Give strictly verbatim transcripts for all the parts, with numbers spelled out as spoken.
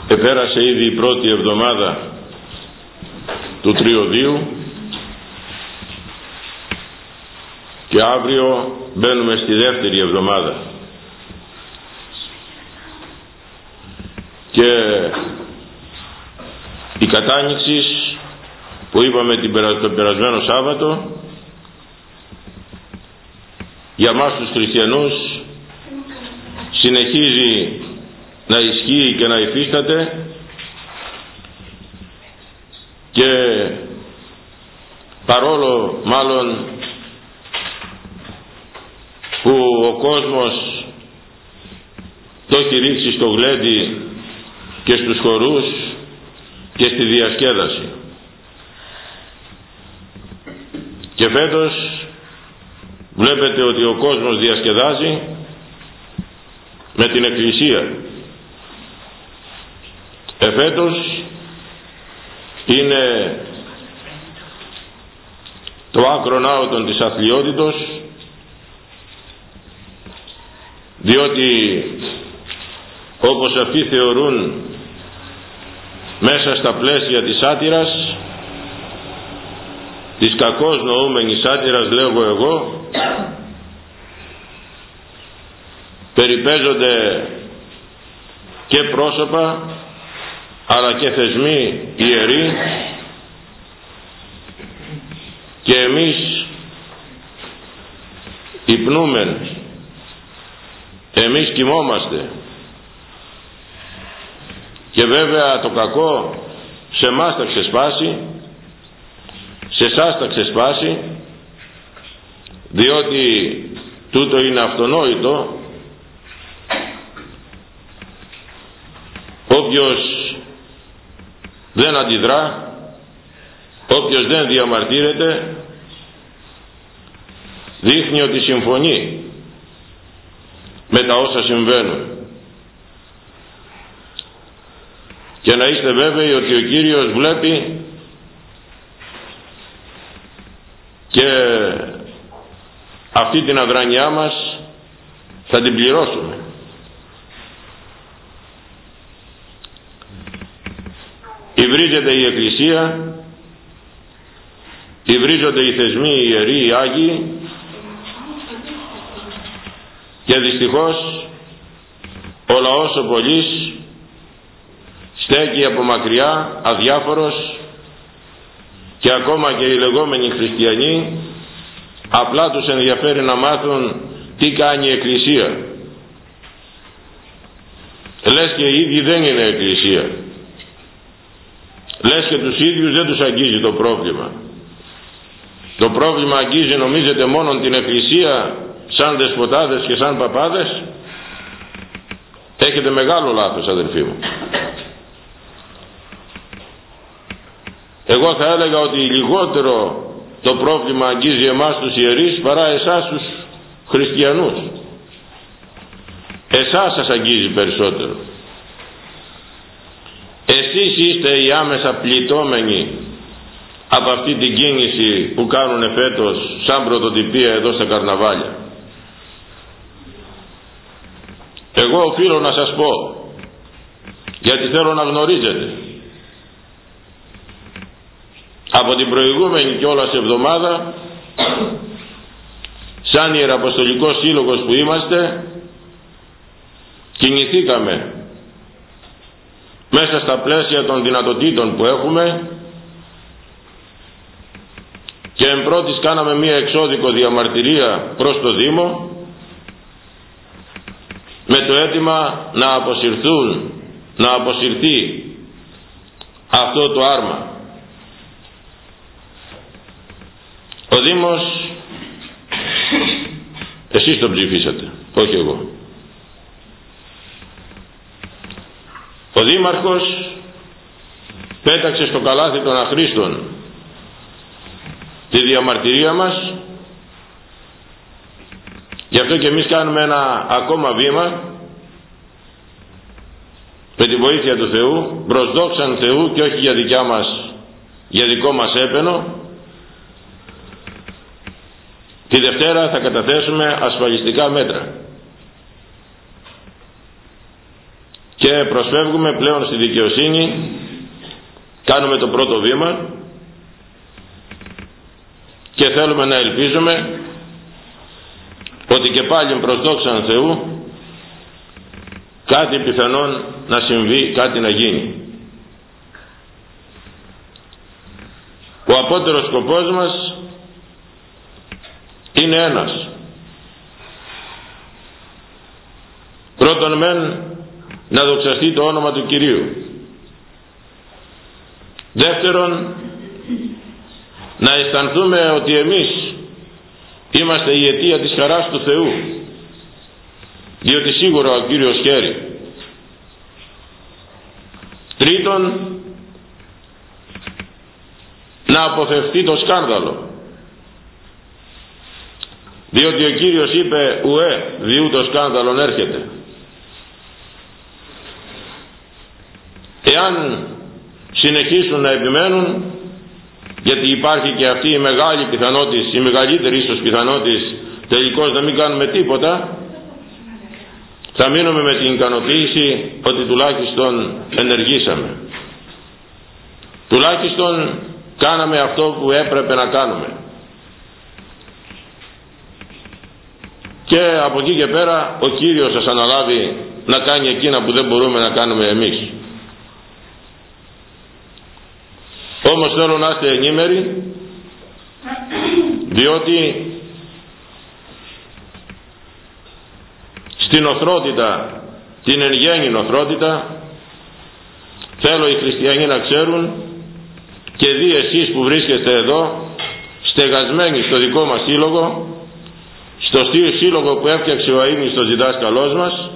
Επέρασε ήδη η πρώτη εβδομάδα του Τριωδίου και αύριο μπαίνουμε στη δεύτερη εβδομάδα. Και η κατάνοιξη που είπαμε το περασμένο Σάββατο για μας τους χριστιανούς συνεχίζει να ισχύει και να υφίσταται, και παρόλο μάλλον που ο κόσμος το έχει ρίξει στο γλέντι και στους χορούς και στη διασκέδαση, και φέτος βλέπετε ότι ο κόσμος διασκεδάζει με την Εκκλησία. Εφέτος είναι το άκρον άωτον της αθλιότητος, διότι όπως αυτοί θεωρούν μέσα στα πλαίσια της σάτυρας, της κακώς νοούμενης σάτυρας λέγω εγώ, περιπέζονται και πρόσωπα αλλά και θεσμοί ιεροί, και εμείς υπνούμεν, εμείς κοιμόμαστε, και βέβαια το κακό σε εμάς θα ξεσπάσει, σε εσάς θα ξεσπάσει, διότι τούτο είναι αυτονόητο. Όποιος δεν αντιδρά, όποιος δεν διαμαρτύρεται, δείχνει ότι συμφωνεί με τα όσα συμβαίνουν. Και να είστε βέβαιοι ότι ο Κύριος βλέπει και αυτή την αδράνειά μας θα την πληρώσουμε. Υβρίζεται η Εκκλησία, υβρίζονται οι θεσμοί, οι ιεροί, οι Άγιοι, και δυστυχώς ο λαός ο πολύς στέκει από μακριά αδιάφορος, και ακόμα και οι λεγόμενοι χριστιανοί απλά τους ενδιαφέρει να μάθουν τι κάνει η Εκκλησία. Λες και οι ίδιοι δεν είναι Εκκλησία. Λες και τους ίδιους δεν τους αγγίζει το πρόβλημα. Το πρόβλημα αγγίζει, νομίζετε, μόνον την Εκκλησία σαν δεσποτάδες και σαν παπάδες? Έχετε μεγάλο λάθος, αδελφοί μου. Εγώ θα έλεγα ότι λιγότερο το πρόβλημα αγγίζει εμάς τους ιερείς παρά εσάς τους χριστιανούς. Εσάς σας αγγίζει περισσότερο. Εσείς είστε οι άμεσα πληττόμενοι από αυτή την κίνηση που κάνουν φέτος σαν πρωτοτυπία εδώ στα καρναβάλια. Εγώ οφείλω να σας πω, γιατί θέλω να γνωρίζετε, από την προηγούμενη κιόλας εβδομάδα, σαν Ιεραποστολικός Σύλλογος που είμαστε, κινηθήκαμε μέσα στα πλαίσια των δυνατοτήτων που έχουμε, και εν πρώτης κάναμε μία εξώδικο διαμαρτυρία προς το Δήμο με το αίτημα να αποσυρθούν, να αποσυρθεί αυτό το άρμα. Ο Δήμος, εσείς τον ψηφίσατε, όχι εγώ. Ο Δήμαρχος πέταξε στο καλάθι των αχρήστων τη διαμαρτυρία μας. Γι' αυτό και εμείς κάνουμε ένα ακόμα βήμα με τη βοήθεια του Θεού, προς δόξαν Θεού και όχι για δικιά μας, για δικό μας έπαινο. Τη Δευτέρα θα καταθέσουμε ασφαλιστικά μέτρα. και προσφεύγουμε πλέον στη δικαιοσύνη, κάνουμε το πρώτο βήμα και θέλουμε να ελπίζουμε ότι και πάλι προς δόξαν Θεού κάτι πιθανόν να συμβεί, κάτι να γίνει. Ο απότερος σκοπός μας είναι ένας. Πρώτον μεν να δοξαστεί το όνομα του Κυρίου. Δεύτερον, να αισθανθούμε ότι εμείς είμαστε η αιτία της χαράς του Θεού, διότι σίγουρα ο Κύριος χαίρει. Τρίτον, να αποφευθεί το σκάνδαλο, διότι ο Κύριος είπε ουέ διού το σκάνδαλον έρχεται. Εάν συνεχίσουν να επιμένουν, γιατί υπάρχει και αυτή η μεγάλη πιθανότητα, η μεγαλύτερη ίσως πιθανότητα τελικώς να μην κάνουμε τίποτα, θα μείνουμε με την ικανοποίηση ότι τουλάχιστον ενεργήσαμε, τουλάχιστον κάναμε αυτό που έπρεπε να κάνουμε, και από εκεί και πέρα ο Κύριος σας αναλάβει να κάνει εκείνα που δεν μπορούμε να κάνουμε εμείς. Όμως θέλω να είστε ενήμεροι, διότι στην οθρότητα, την εν γέννη οθρότητα, θέλω οι χριστιανοί να ξέρουν, και δι' εσείς που βρίσκεστε εδώ στεγασμένοι στο δικό μας σύλλογο, στο σύλλογο που έφτιαξε ο αείμνηστος διδάσκαλός μας,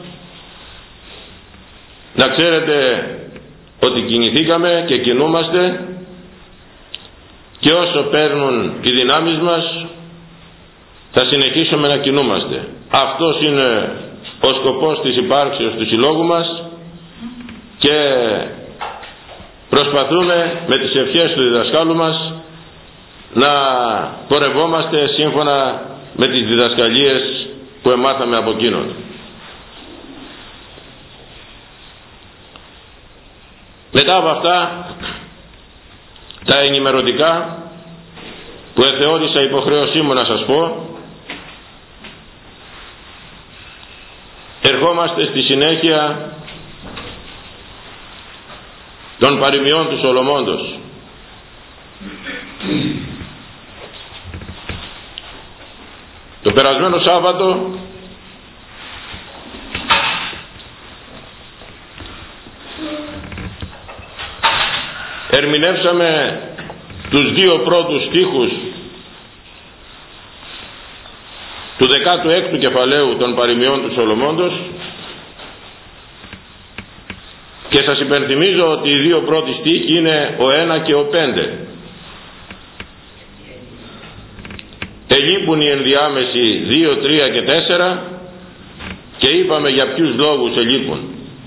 να ξέρετε ότι κινηθήκαμε και κινούμαστε, και όσο παίρνουν οι δυνάμεις μας θα συνεχίσουμε να κινούμαστε. Αυτός είναι ο σκοπός της υπάρξεως του συλλόγου μας, και προσπαθούμε με τις ευχές του διδασκάλου μας να πορευόμαστε σύμφωνα με τις διδασκαλίες που εμάθαμε από εκείνον. Μετά από αυτά τα ενημερωτικά που εθεώρησα υποχρέωσή μου να σας πω, ερχόμαστε στη συνέχεια των παροιμιών του Σολομώντος. Το περασμένο Σάββατο ερμηνεύσαμε τους δύο πρώτους στίχους του δεκάτου έκτου κεφαλαίου των παροιμιών του Σολομώντος, και σας υπενθυμίζω ότι οι δύο πρώτοι στίχοι είναι ο ένα και ο πέντε. Ελείπουν οι ενδιάμεσοι δύο, τρία και τέσσερα, και είπαμε για ποιους λόγους ελείπουν.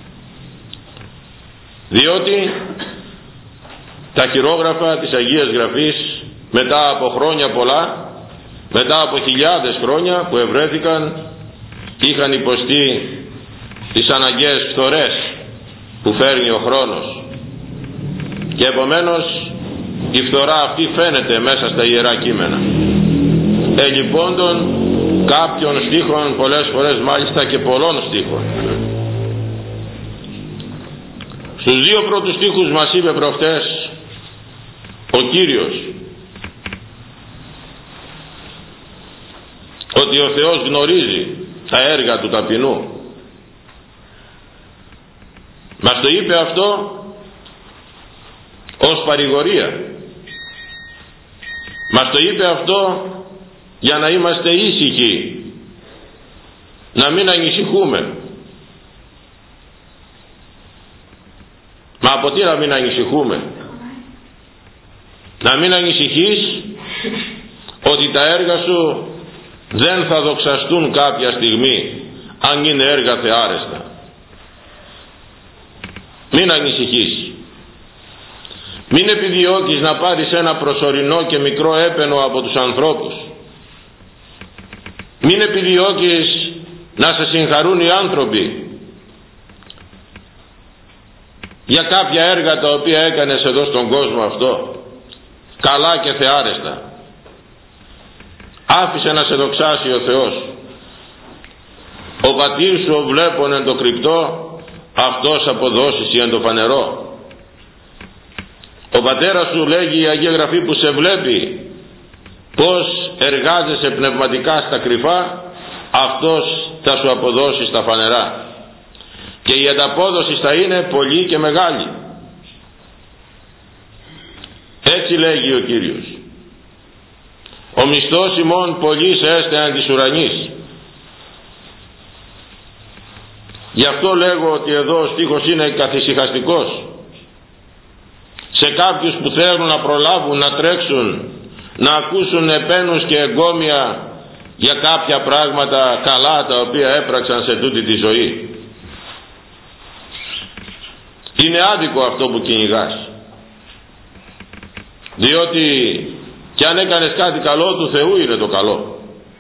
Διότι τα χειρόγραφα της Αγίας Γραφής, μετά από χρόνια πολλά, μετά από χιλιάδες χρόνια που ευρέθηκαν, είχαν υποστεί τις αναγκαίες φθορές που φέρνει ο χρόνος, και επομένως η φθορά αυτή φαίνεται μέσα στα Ιερά Κείμενα, ελειπώντων κάποιων στίχων, πολλές φορές μάλιστα και πολλών στίχων. Στους δύο πρώτους στίχους μας είπε προχτές ο Κύριος ότι ο Θεός γνωρίζει τα έργα του ταπεινού. Μας το είπε αυτό ως παρηγορία. Μας το είπε αυτό για να είμαστε ήσυχοι, να μην ανησυχούμε. Μα από τι να μην ανησυχούμε? Να μην ανησυχείς ότι τα έργα σου δεν θα δοξαστούν κάποια στιγμή, αν είναι έργα θεάρεστα. Μην ανησυχείς. Μην επιδιώκεις να πάρεις ένα προσωρινό και μικρό έπαινο από τους ανθρώπους. Μην επιδιώκεις να σε συγχαρούν οι άνθρωποι. για κάποια έργα τα οποία έκανες εδώ στον κόσμο αυτό, καλά και θεάρεστα. Άφησε να σε δοξάσει ο Θεός. Ο πατήρ σου ο βλέπων εν το κρυπτό, αυτός αποδώσεις εν το φανερό. Ο πατέρας σου, λέγει η Αγία Γραφή, που σε βλέπει πως εργάζεσαι πνευματικά στα κρυφά, αυτός θα σου αποδώσει στα φανερά. Και η ανταπόδοση θα είναι πολύ και μεγάλη. Έτσι λέγει ο Κύριος. Ο μισθός ημών πολύς έστε αν της ουρανής. Γι' αυτό λέγω ότι εδώ ο στίχος είναι καθησυχαστικός. Σε κάποιους που θέλουν να προλάβουν, να τρέξουν, να ακούσουν επένους και εγκόμια για κάποια πράγματα καλά τα οποία έπραξαν σε τούτη τη ζωή. Είναι άδικο αυτό που κυνηγάς. Διότι κι αν έκανες κάτι καλό, του Θεού είναι το καλό.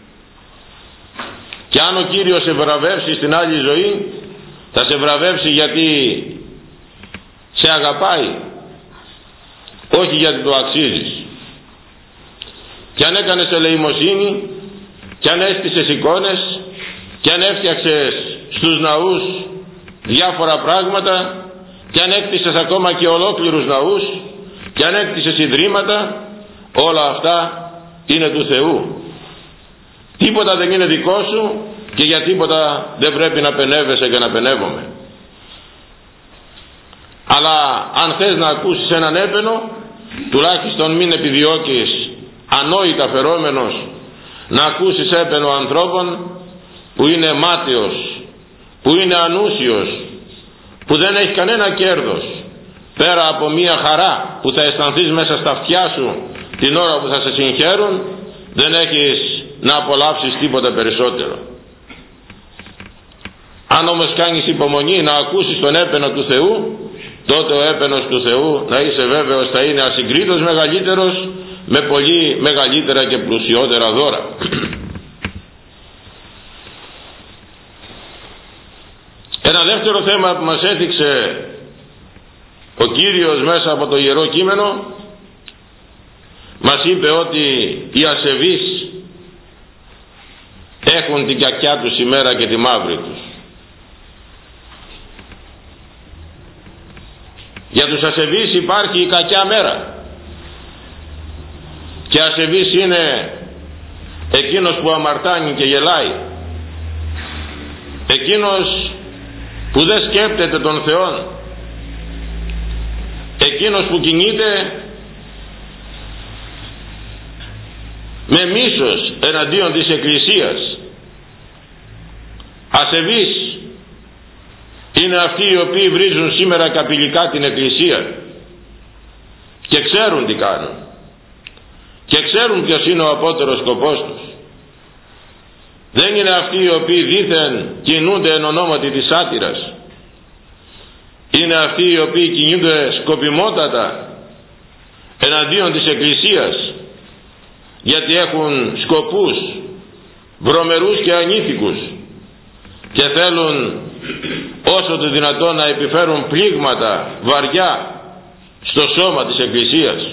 Και αν ο Κύριος σε βραβεύσει στην άλλη ζωή, θα σε βραβεύσει γιατί σε αγαπάει, όχι γιατί το αξίζεις. Και αν έκανες ελεημοσύνη, και αν έστησες εικόνες, και αν έφτιαξες στους ναούς διάφορα πράγματα, και αν έκτισες ακόμα και ολόκληρους ναούς, και αν έκτισες ιδρύματα, όλα αυτά είναι του Θεού. Τίποτα δεν είναι δικό σου και για τίποτα δεν πρέπει να πενεύεσαι και να πενεύομαι. Αλλά αν θες να ακούσεις έναν έπαινο, τουλάχιστον μην επιδιώκεις ανόητα φερόμενος να ακούσεις έπαινο ανθρώπων που είναι μάταιος, που είναι ανούσιος, που δεν έχει κανένα κέρδος πέρα από μία χαρά που θα αισθανθείς μέσα στα αυτιά σου την ώρα που θα σε συγχαίρουν. Δεν έχεις να απολαύσεις τίποτα περισσότερο. Αν όμως κάνεις υπομονή να ακούσεις τον έπαινο του Θεού, τότε ο έπαινος του Θεού, να είσαι βέβαιος, θα είναι ασυγκρίτως μεγαλύτερος, με πολύ μεγαλύτερα και πλουσιότερα δώρα. Ένα δεύτερο θέμα που μας έθιξε ο Κύριος μέσα από το Ιερό Κείμενο, μας είπε ότι οι ασεβείς έχουν την κακιά τους ημέρα και τη μαύρη τους. Για τους ασεβείς υπάρχει η κακιά μέρα. Και ασεβής είναι εκείνος που αμαρτάνει και γελάει, εκείνος που δεν σκέπτεται τον Θεό, εκείνος που κινείται με μίσος εναντίον της Εκκλησίας. Ασεβείς είναι αυτοί οι οποίοι βρίζουν σήμερα καπηλικά την Εκκλησία και ξέρουν τι κάνουν και ξέρουν ποιος είναι ο απότερος σκοπός τους. Δεν είναι αυτοί οι οποίοι δήθεν κινούνται εν ονόματι της σάτυρας. Είναι αυτοί οι οποίοι κινούνται σκοπιμότατα εναντίον της Εκκλησίας, γιατί έχουν σκοπούς βρωμερούς και ανήθικους και θέλουν όσο το δυνατόν να επιφέρουν πλήγματα βαριά στο σώμα της Εκκλησίας.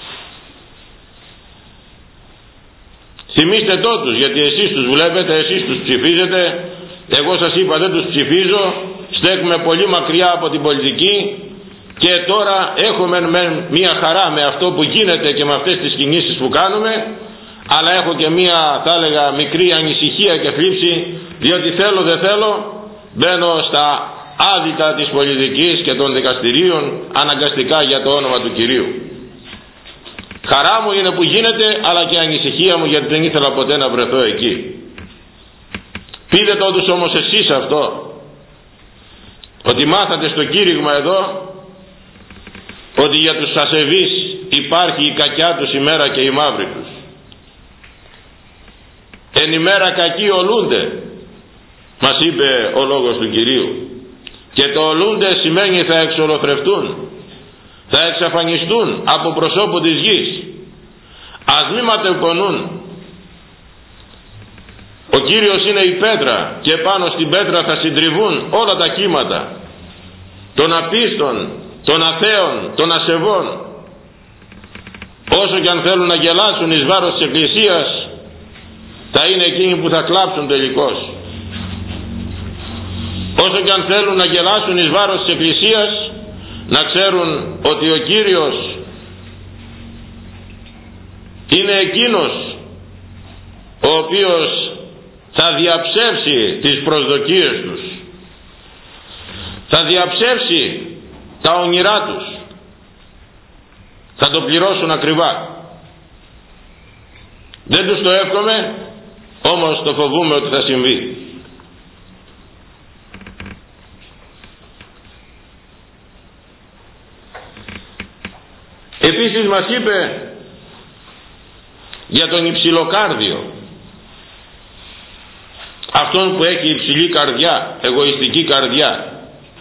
Θυμήστε το τους, γιατί εσείς τους βλέπετε, εσείς τους ψηφίζετε. Εγώ σας είπα δεν τους ψηφίζω, στέκουμε πολύ μακριά από την πολιτική και τώρα έχουμε μία χαρά με αυτό που γίνεται και με αυτές τις κινήσεις που κάνουμε, αλλά έχω και μία, θα έλεγα, μικρή ανησυχία και θλίψη, διότι θέλω δεν θέλω μπαίνω στα άδυτα της πολιτικής και των δικαστηρίων αναγκαστικά για το όνομα του Κυρίου. Χαρά μου είναι που γίνεται, αλλά και ανησυχία μου, γιατί δεν ήθελα ποτέ να βρεθώ εκεί. Πείτε το τους όμως εσείς αυτό, ότι μάθατε στο κήρυγμα εδώ ότι για τους ασεβείς υπάρχει η κακιά τους ημέρα και η μαύρη τους. Εν ημέρα κακοί ολούνται, μας είπε ο λόγος του Κυρίου, και το ολούνται σημαίνει θα εξολοθρευτούν, θα εξαφανιστούν από προσώπου της γης. Ας μη ματαιοκονούν. Ο Κύριος είναι η πέτρα και πάνω στην πέτρα θα συντριβούν όλα τα κύματα των απίστων των αθέων, των ασεβών, όσο και αν θέλουν να γελάσουν εις βάρος της Εκκλησίας, θα είναι εκείνοι που θα κλάψουν τελικώς. Όσο και αν θέλουν να γελάσουν εις βάρος της Εκκλησίας, να ξέρουν ότι ο Κύριος είναι εκείνος ο οποίος θα διαψεύσει τις προσδοκίες τους, θα διαψεύσει τα όνειρά τους, θα το πληρώσουν ακριβά. Δεν τους το εύχομαι, όμως το φοβούμαι ότι θα συμβεί. Επίσης μας είπε για τον υψηλοκάρδιο, αυτόν που έχει υψηλή καρδιά, εγωιστική καρδιά.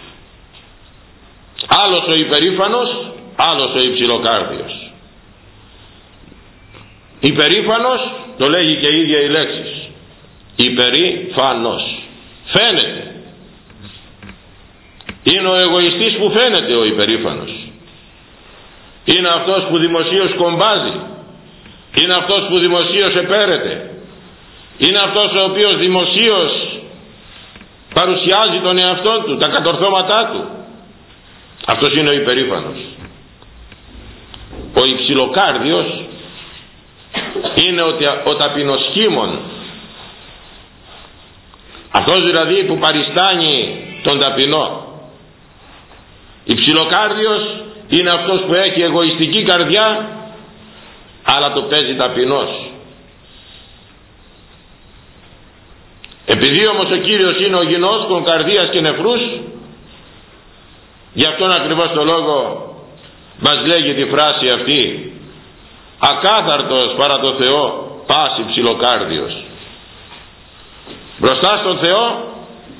Άλλος ο υπερήφανος, άλλος ο υψηλοκάρδιος. Υπερήφανος, το λέγει και η ίδια η λέξη, υπερήφανος, φαίνεται. Είναι ο εγωιστής που φαίνεται ο υπερήφανος. Είναι αυτός που δημοσίως κομπάζει, είναι αυτός που δημοσίως επέρεται, είναι αυτός ο οποίος δημοσίως παρουσιάζει τον εαυτόν του, τα κατορθώματά του. Αυτός είναι ο υπερήφανος. Ο υψηλοκάρδιος είναι ο ταπεινοσχήμων, αυτός δηλαδή που παριστάνει τον ταπεινό. Υψηλοκάρδιος είναι αυτός που έχει εγωιστική καρδιά, αλλά το παίζει ταπεινός. Επειδή όμως ο Κύριος είναι ο γινώσκων καρδίας και νεφρούς, γι' αυτόν ακριβώς το λόγο μας λέγει τη φράση αυτή, ακάθαρτος παρά το Θεό πάση ψιλοκάρδιος. Μπροστά στον Θεό,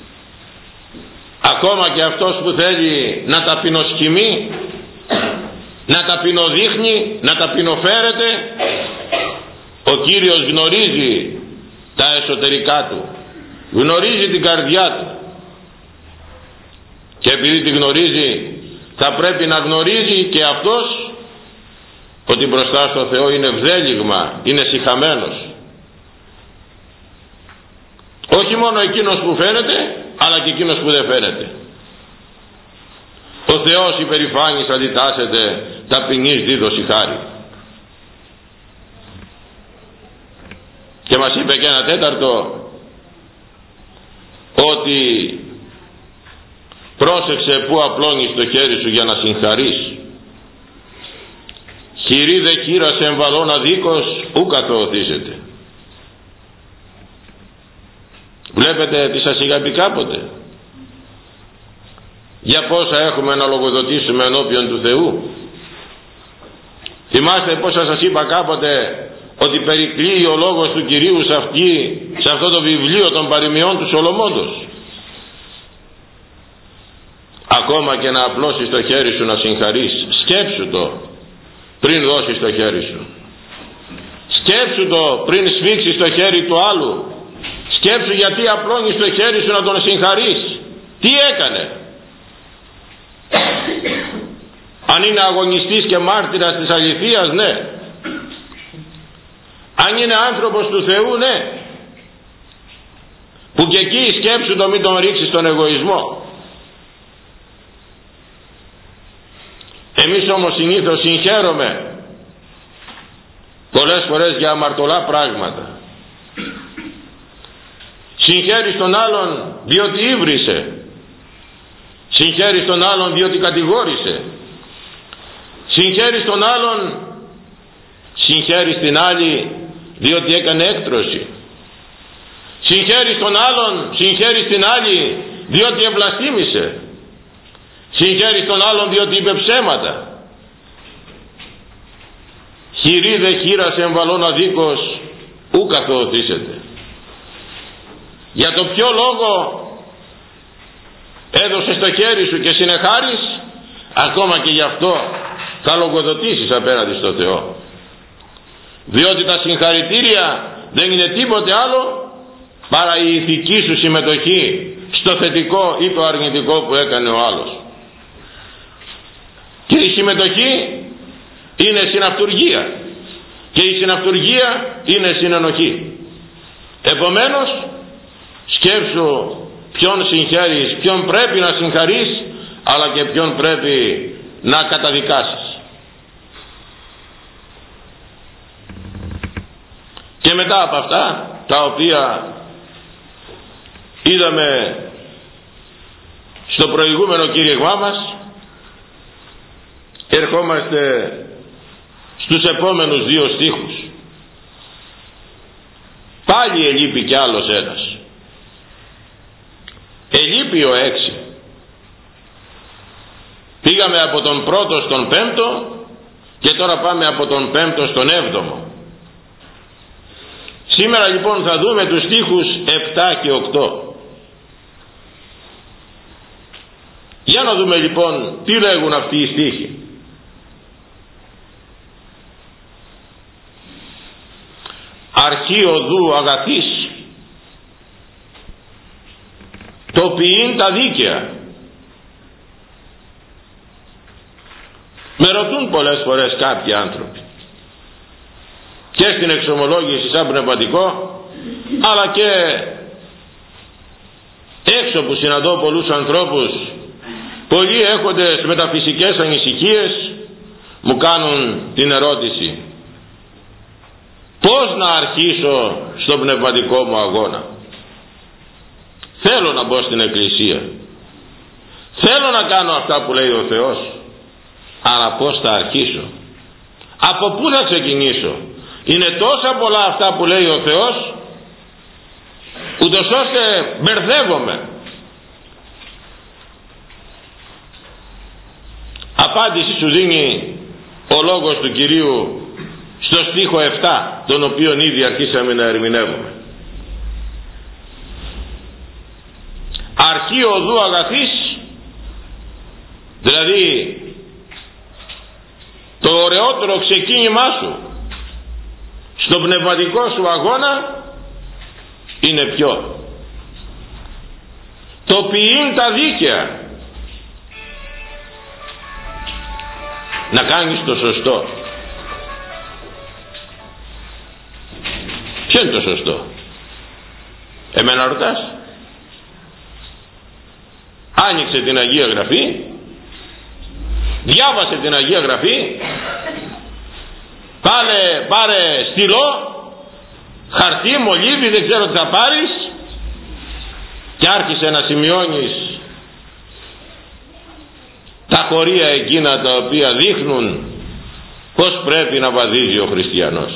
ακόμα και αυτός που θέλει να ταπεινοσχημεί, να ταπεινοδείχνει, να ταπεινοφέρεται, ο Κύριος γνωρίζει τα εσωτερικά του, γνωρίζει την καρδιά του, και επειδή τη γνωρίζει θα πρέπει να γνωρίζει και αυτός ότι μπροστά στο Θεό είναι βδέλιγμα, είναι σιχαμένος. Όχι μόνο εκείνος που φαίνεται, αλλά και εκείνος που δεν φαίνεται. Ο Θεός υπερηφάνης αντιτάσσεται, ταπεινής δίδωση χάρη. Και μας είπε και ένα τέταρτο, ότι πρόσεξε που απλώνεις το χέρι σου για να συγχαρείς. Χειρή δε χείρα σε εμβαλών αδίκως ου καθοωθήσετε. Βλέπετε τι σας είχα πει κάποτε, για πόσα έχουμε να λογοδοτήσουμε ενώπιον του Θεού. Θυμάστε πόσα σας είπα κάποτε, ότι περικλείει ο λόγος του Κυρίου σε, αυτή, σε αυτό το βιβλίο των παροιμιών του Σολομώντος. Ακόμα και να απλώσεις το χέρι σου να συγχαρείς, σκέψου το πριν δώσεις το χέρι σου. Σκέψου το πριν σφίξεις το χέρι του άλλου. Σκέψου γιατί απλώνεις το χέρι σου να τον συγχαρείς. Τι έκανε? Αν είναι αγωνιστής και μάρτυρας της αληθείας, ναι. Αν είναι άνθρωπος του Θεού, ναι. Που και εκεί σκέψου το, μην τον ρίξεις στον εγωισμό. Εμείς όμως συνήθως συγχαίρομαι πολλές φορές για αμαρτωλά πράγματα. Συγχαίρεις τον άλλον διότι ύβρισε, συγχαίρεις τον άλλον διότι κατηγόρησε, συγχαίρεις τον άλλον, συγχαίρεις την άλλη διότι έκανε έκτρωση, συγχαίρεις τον άλλον, συγχαίρεις την άλλη διότι ευλαστήμησε, συγχαίρεις τον άλλον διότι είπε ψέματα. Χειρή δε χείρας εμβαλών αδίκως ου καθοωθήσετε. Για το ποιο λόγο έδωσες το χέρι σου και συνεχάρεις, ακόμα και γι' αυτό θα λογοδοτήσεις απέναντι στο Θεό. Διότι τα συγχαρητήρια δεν είναι τίποτε άλλο παρά η ηθική σου συμμετοχή στο θετικό ή το αρνητικό που έκανε ο άλλος. Και η συμμετοχή είναι συναυτουργία και η συναυτουργία είναι συνενοχή. Επομένως, σκέψου ποιον συγχαίρεις, ποιον πρέπει να συγχαρείς, αλλά και ποιον πρέπει να καταδικάσεις. Και μετά από αυτά τα οποία είδαμε στο προηγούμενο κήρυγμά μας, ερχόμαστε στους επόμενους δύο στίχους. Πάλι ελείπει κι άλλος ένας. Ελείπει ο έξι. Πήγαμε από τον πρώτο στον πέμπτο και τώρα πάμε από τον πέμπτο στον έβδομο. Σήμερα λοιπόν θα δούμε τους στίχους επτά και οκτώ. Για να δούμε λοιπόν τι λέγουν αυτοί οι στίχοι. Αρχή οδού αγαθής, το ποιήν τα δίκαια. Με ρωτούν πολλές φορές κάποιοι άνθρωποι και στην εξομολόγηση σαν πνευματικό, αλλά και έξω που συναντώ πολλούς ανθρώπους, πολλοί έχοντες μεταφυσικές ανησυχίες, μου κάνουν την ερώτηση: πώς να αρχίσω στον πνευματικό μου αγώνα? Θέλω να μπω στην εκκλησία, θέλω να κάνω αυτά που λέει ο Θεός, αλλά πώς θα αρχίσω? Από πού θα ξεκινήσω? Είναι τόσα πολλά αυτά που λέει ο Θεός, ούτως ώστε μπερδεύομαι. Απάντηση σου δίνει ο λόγος του Κυρίου στο στίχο επτά, τον οποίον ήδη αρχίσαμε να ερμηνεύουμε. Αρχή οδού αγαθής, δηλαδή το ωραιότερο ξεκίνημά σου στον πνευματικό σου αγώνα είναι ποιο? Το ποιήν τα δίκαια. Να κάνεις το σωστό. Ποιο είναι το σωστό? Εμένα ρωτάς? Άνοιξε την Αγία Γραφή, διάβασε την Αγία Γραφή, πάρε, πάρε στυλό, χαρτί, μολύβι, δεν ξέρω τι θα πάρεις, και άρχισε να σημειώνεις τα χωρία εκείνα τα οποία δείχνουν πως πρέπει να βαδίζει ο χριστιανός.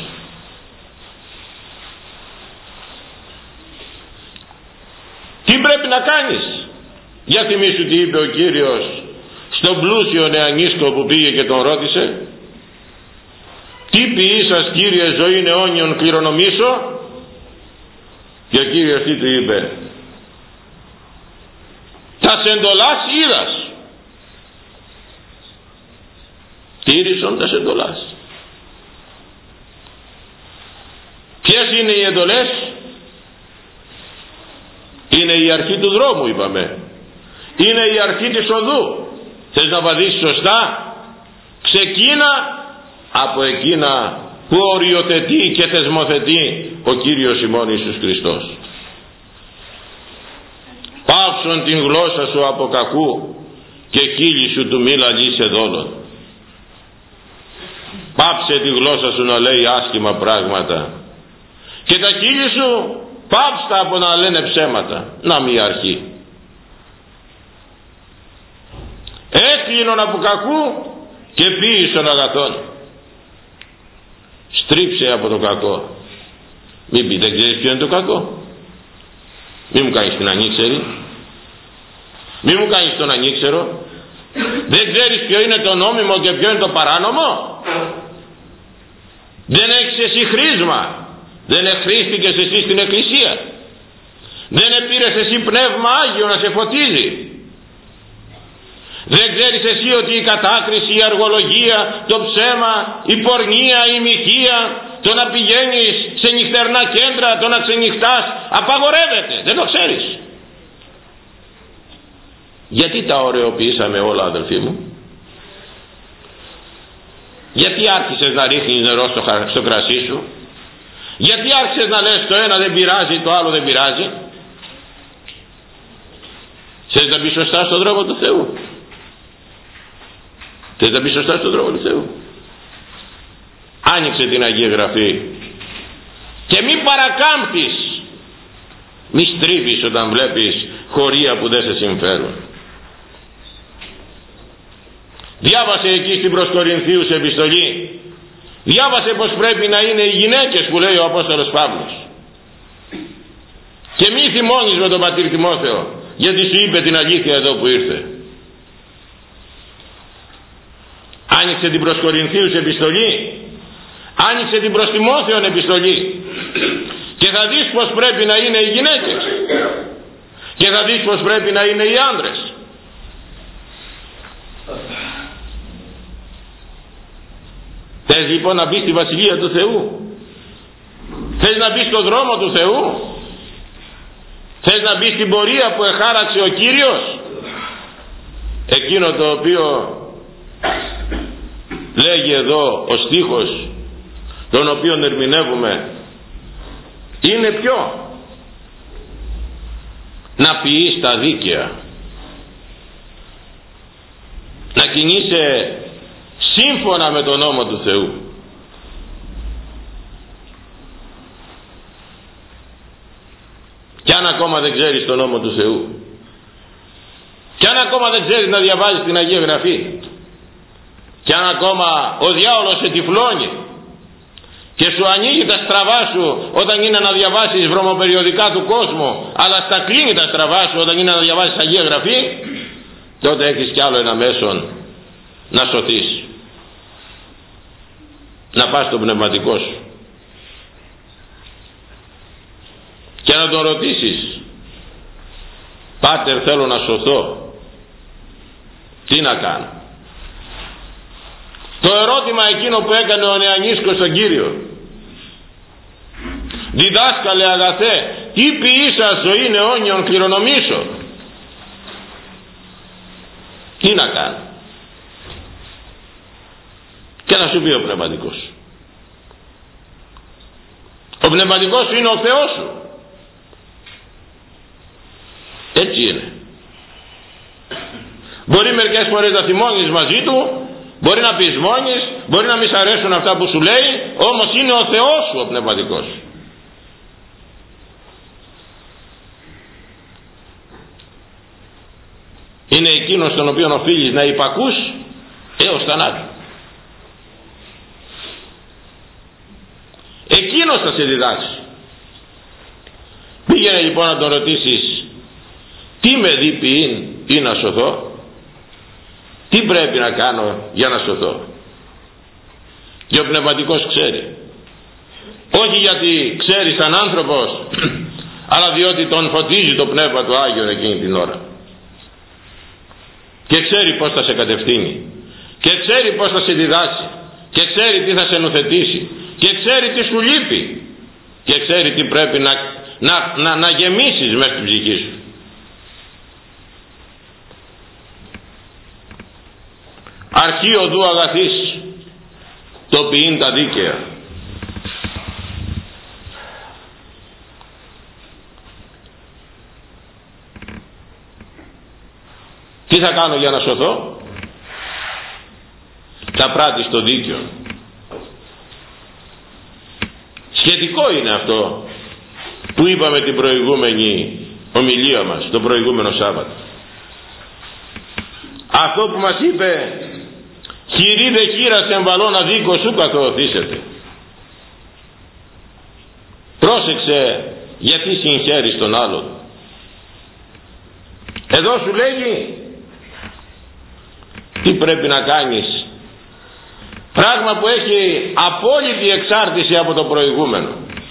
Τι πρέπει να κάνεις? Για θυμίσου τι είπε ο Κύριος στον πλούσιο νεανίσκο που πήγε και τον ρώτησε: τι ποιή σας Κύριε ζωήν αιώνιον κληρονομήσω? Και ο Κύριος τι του είπε? Τα εντολάς είδας. Τήρησον τα εντολάς. Ποιες είναι οι εντολές? Είναι η αρχή του δρόμου, είπαμε. Είναι η αρχή της οδού. Θες να βαδίσεις σωστά? Ξεκίνα από εκείνα που οριοθετεί και θεσμοθετεί ο Κύριος ημών Ιησούς Χριστός. Πάυσον την γλώσσα σου από κακού και χείλη σου του μη λαλείσαι δόλον. Πάψε τη γλώσσα σου να λέει άσχημα πράγματα και τα χείλη σου πάψτα από να λένε ψέματα. Να μη αρχή. Έκλεινον από κακού και ποίησον αγαθών. Στρίψε από το κακό. Μην πει δεν ξέρεις ποιο είναι το κακό. Μη μου κάνεις την ανήξερη. Μη μου κάνεις τον ανήξερο. Δεν ξέρεις ποιο είναι το νόμιμο και ποιο είναι το παράνομο. Δεν έχεις εσύ χρήσμα. Δεν εχρήστηκες εσύ στην εκκλησία. Δεν επήρες εσύ πνεύμα Άγιο να σε φωτίζει. Δεν ξέρεις εσύ ότι η κατάκριση, η αργολογία, το ψέμα, η πορνεία, η μοιχεία, το να πηγαίνεις σε νυχτερινά κέντρα, το να ξενυχτάς, απαγορεύεται. Δεν το ξέρεις. Γιατί τα ωραιοποιήσαμε όλα, αδελφοί μου? Γιατί άρχισες να ρίχνεις νερό στο, στο κρασί σου? Γιατί άρχισες να λες το ένα δεν πειράζει, το άλλο δεν πειράζει? Θες να μπει σωστά στον δρόμο του Θεού? Θες να μπει σωστά στον δρόμο του Θεού? Άνοιξε την Αγία Γραφή και μην παρακάμπτεις, μη στρίβεις όταν βλέπεις χωρία που δεν σε συμφέρουν. Διάβασε εκεί στην προς Κορινθίους επιστολή, διάβασε πως πρέπει να είναι οι γυναίκες που λέει ο Απόστολος Παύλος. Και μη θυμώνεις με τον πατήρ Τιμόθεο, γιατί σου είπε την αλήθεια εδώ που ήρθε. Άνοιξε την προς Κορινθίους επιστολή, άνοιξε την προς Τιμόθεον επιστολή και θα δεις πως πρέπει να είναι οι γυναίκες και θα δεις πως πρέπει να είναι οι άντρες. Θες λοιπόν να μπεις στη Βασιλεία του Θεού? Θες να μπεις στον δρόμο του Θεού? Θες να μπεις στην πορεία που εχάραξε ο Κύριος? Εκείνο το οποίο λέγει εδώ ο στίχος, τον οποίον ερμηνεύουμε, είναι ποιο? Να ποιείς τα δίκαια, να κινείσαι σύμφωνα με τον νόμο του Θεού. Κι αν ακόμα δεν ξέρεις τον νόμο του Θεού, κι αν ακόμα δεν ξέρεις να διαβάζεις την Αγία Γραφή, κι αν ακόμα ο διάολος σε τυφλώνει και σου ανοίγει τα στραβά σου όταν είναι να διαβάσεις βρωμοπεριοδικά του κόσμου, αλλά στα κλείνει τα στραβά σου όταν είναι να διαβάσεις Αγία Γραφή, τότε έχεις κι άλλο ένα μέσον να σωθείς, να πας στον πνευματικό σου και να τον ρωτήσεις, Πάτερ, θέλω να σωθώ, τι να κάνω? Το ερώτημα εκείνο που έκανε ο Νεανίσκος στον Κύριο, διδάσκαλε αγαθέ, τι ποιήσα ζωήν αιώνιον κληρονομήσω? Τι να κάνω? Και να σου πει ο πνευματικός, ο πνευματικός σου είναι ο Θεός σου. Έτσι είναι. Μπορεί μερικές φορές να θυμώνεις μαζί του, μπορεί να πεις μόνης, μπορεί να μη σ' αρέσουν αυτά που σου λέει, όμως είναι ο Θεός σου ο πνευματικός. Είναι εκείνος τον οποίο οφείλεις να υπακούς έως θανάτου. Εκείνος θα σε διδάξει. Πήγαινε λοιπόν να τον ρωτήσεις, τι με δίποιην ή να σωθώ? Τι πρέπει να κάνω για να σωθώ? Και ο πνευματικός ξέρει. Όχι γιατί ξέρει σαν άνθρωπος, αλλά διότι τον φωτίζει το Πνεύμα του Άγιον εκείνη την ώρα. Και ξέρει πώς θα σε κατευθύνει. Και ξέρει πώς θα σε διδάξει. Και ξέρει τι θα σε νουθετήσει. Και ξέρει τι σου λείπει. Και ξέρει τι πρέπει να, να, να, να γεμίσεις μέσα στην ψυχή σου. Αρχή οδού αγαθής, το ποιήν τα δίκαια. Τι θα κάνω για να σωθώ? Θα πράττεις το δίκαιο. Σχετικό είναι αυτό που είπαμε την προηγούμενη ομιλία μας, το προηγούμενο Σάββατο. Αυτό που μας είπε, χειρή δε χείρας εμβαλών αδίκως σου καθοωθήσετε. Πρόσεξε γιατί συγχαίρεις τον άλλον. Εδώ σου λέγει τι πρέπει να κάνεις, πράγμα που έχει απόλυτη εξάρτηση από το προηγούμενο.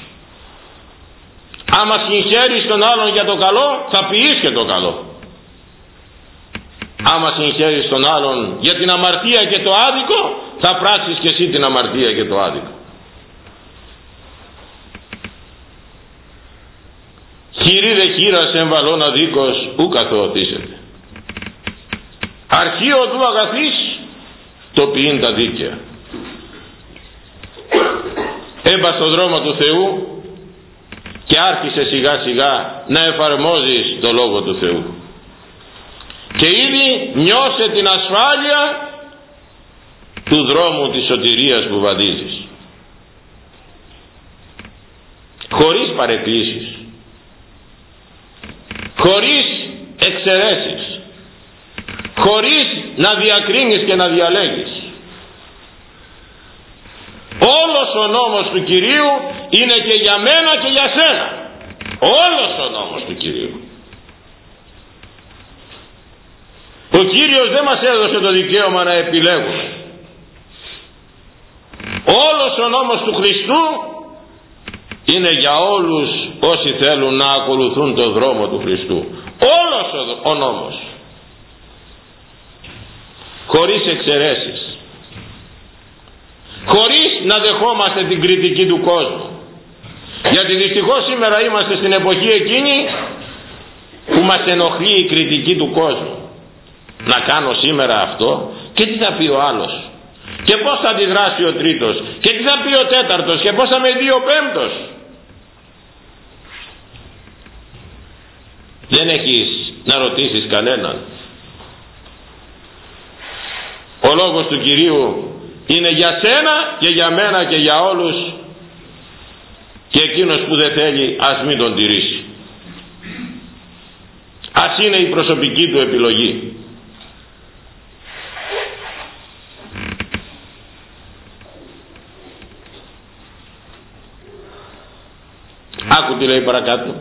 Άμα συγχαίρεις τον άλλον για το καλό, θα ποιείς και το καλό. Άμα συγχαίρεις τον άλλον για την αμαρτία και το άδικο, θα πράξεις και εσύ την αμαρτία και το άδικο. Χειρή δε χείρας εμβαλών αδίκως ου καθοωθήσετε. Αρχή οδού αγαθής, το ποιήν τα δίκαια. έμπα στον δρόμο του Θεού και άρχισε σιγά σιγά να εφαρμόζεις το Λόγο του Θεού. Και ήδη νιώσε την ασφάλεια του δρόμου της σωτηρίας που βαδίζεις. Χωρίς παρεκκλήσεις, χωρίς εξαιρέσεις, χωρίς να διακρίνεις και να διαλέγεις. Όλος ο νόμος του Κυρίου είναι και για μένα και για σένα. Όλος ο νόμος του Κυρίου. Ο Κύριος δεν μας έδωσε το δικαίωμα να επιλέγουμε. Όλος ο νόμος του Χριστού είναι για όλους όσοι θέλουν να ακολουθούν το δρόμο του Χριστού. Όλος ο νόμος, χωρίς εξαιρέσεις, χωρίς να δεχόμαστε την κριτική του κόσμου. Γιατί δυστυχώς σήμερα είμαστε στην εποχή εκείνη που μας ενοχλεί η κριτική του κόσμου. Να κάνω σήμερα αυτό και τι θα πει ο άλλος, και πώς θα αντιδράσει ο τρίτος, και τι θα πει ο τέταρτος, και πώς θα με δει ο πέμπτος. Δεν έχεις να ρωτήσεις κανέναν. Ο λόγος του Κυρίου είναι για σένα και για μένα και για όλους, και εκείνος που δεν θέλει ας μην τον τηρήσει. Ας είναι η προσωπική του επιλογή. Άκου τι λέει παρακάτω.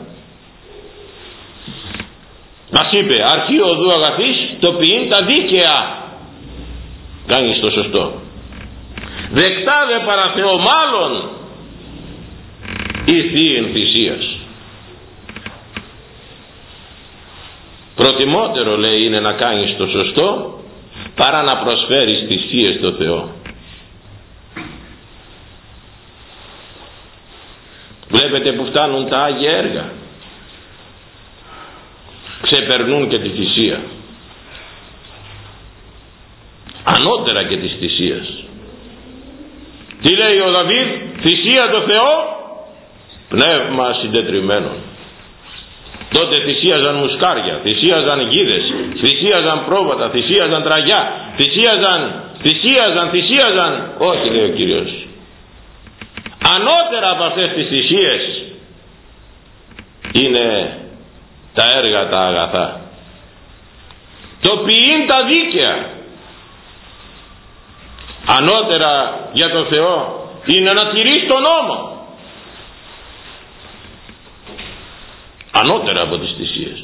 Μας είπε, αρχή οδού αγαθής, το ποιήν τα δίκαια. Κάνεις το σωστό. Δεκτά δε παραθεώ μάλλον ή θείην θυσίας. Προτιμότερο, λέει, είναι να κάνεις το σωστό παρά να προσφέρεις θυσίες στο Θεό. Βλέπετε που φτάνουν τα Άγια έργα. Ξεπερνούν και τη θυσία. Ανώτερα και της θυσίας. Τι λέει ο Δαβίδ? Θυσία το Θεό, πνεύμα συντετριμένων. Τότε θυσίαζαν μουσκάρια, θυσίαζαν γίδες, θυσίαζαν πρόβατα, θυσίαζαν τραγιά, θυσίαζαν, θυσίαζαν, θυσίαζαν. Όχι, λέει ο Κύριος. Ανώτερα από αυτές τις θυσίες είναι τα έργα τα αγαθά. Το ποιήν τα δίκαια. Ανώτερα για τον Θεό είναι να τηρείς τον νόμο. Ανώτερα από τις θυσίες.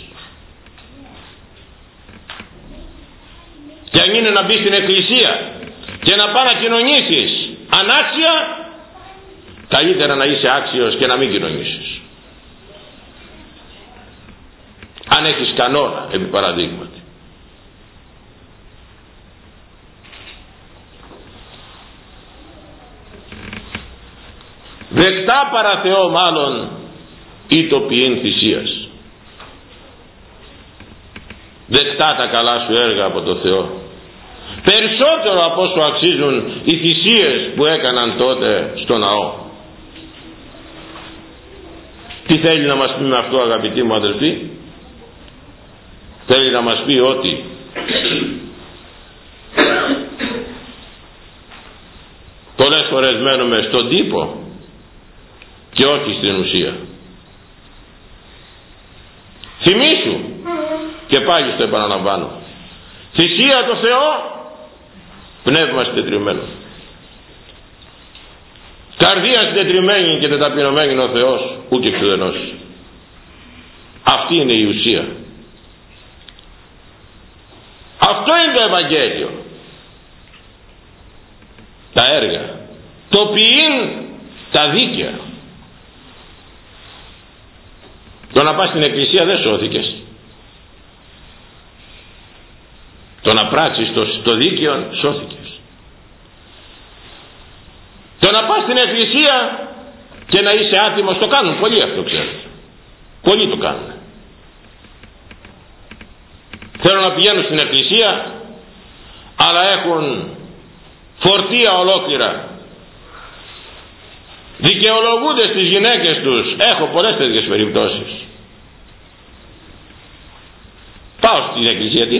Και αν είναι να μπεις στην εκκλησία και να πάει να κοινωνήσεις ανάξια, καλύτερα να είσαι άξιος και να μην κοινωνήσεις. Αν έχεις κανόνα, επί παραδείγματι. Δεκτά παρά Θεό μάλλον ή το ποιήν θυσίας. Δεκτά τα καλά σου έργα από το Θεό. Περισσότερο από όσο αξίζουν οι θυσίες που έκαναν τότε στο ναό. Τι θέλει να μας πει με αυτό, αγαπητοί μου αδελφοί? Θέλει να μας πει ότι πολλές φορές μένουμε στον τύπο και όχι στην ουσία. Θυμήσου, και πάλι στο επαναλαμβάνω, θυσία το Θεό, πνεύμα συντετριμένο. Καρδία συντετριμένη και ταπεινωμένη είναι ο Θεός, ούτε εξουδενός. Αυτή είναι η ουσία. Αυτό είναι το Ευαγγέλιο. Τα έργα. Το ποιήν τα δίκαια. Το να πας στην εκκλησία δεν σώθηκες. Το να πράξεις το, το δίκαιο σώθηκες. Το να πας στην εκκλησία και να είσαι άτιμος, το κάνουν πολλοί αυτό, ξέρετε. Πολλοί το κάνουν. Θέλουν να πηγαίνουν στην εκκλησία, αλλά έχουν φορτία ολόκληρα δικαιολογούνται στις γυναίκες τους. Έχω πολλές τέτοιες περιπτώσεις. Πάω στην εκκλησία, τι